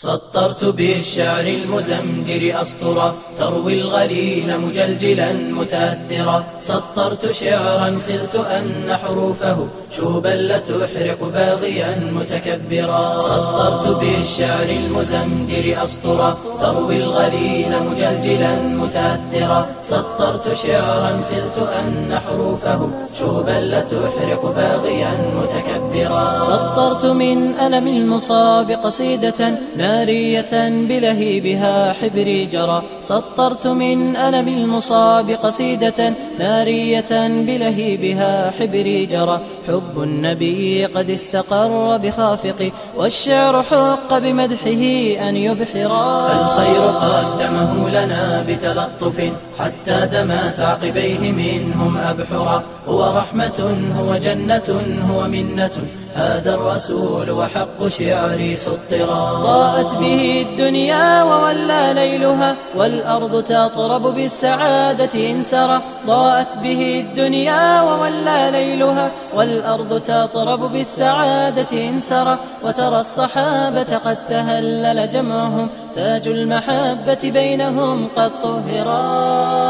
سطرت بالشعر المزمجر أسطرا تروي الغليل مجلجلا متأثرا. سطرت شعرا خلت أن حروفه شوبا لتحرق باغيا متكبرا. سطرت بالشعر المزمجر أسطرا تروي الغليل مجلجلا متأثرا. سطرت شعرا خلت أن حروفه شوبا لتحرق باغيا متكبرا. سطرت من ألم المصاب قصيدة نارية بلهيبها حبري جرى. سطرت من ألم المصاب قصيدة نارية بلهيبها حبري جرى. حب النبي قد استقر بخافقي والشعر حق بمدحه أن يبحرا. الخير قدمه لنا بتلطف حتى دمت عقبيه منهم أبحرا. هو رحمة هو جنة هو منة هذا الرسول وحق شعري سطرا. ضاءت به الدنيا وولى ليلها والأرض تطرب بالسعادة إن سرى. ضاءت به الدنيا وولى ليلها والأرض تطرب بالسعادة إن سرى. وترى الصحابة قد تهلل جمعهم تاج المحبة بينهم قد طهرا.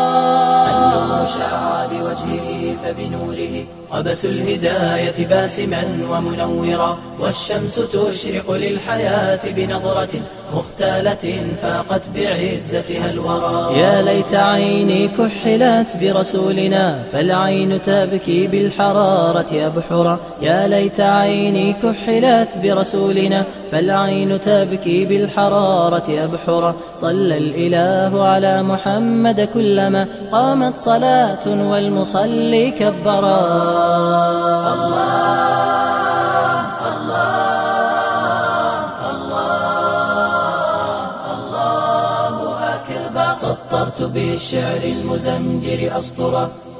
النور شع بوجهه فبنوره قبس الهداية باسما ومنورا. والشمس تشرق للحياة بنظرة مختالة فاقت بعزتها الورى. يا ليت عيني كحلت برسولنا فالعين تبكي بالحرارة أبحرا. يا ليت عيني كحلت برسولنا فالعين تبكي بالحرارة أبحرا. صلى الإله على محمد كلما قامت صلاة والمصلي كبرا. سطرت بالشعر المزمجر أسطرا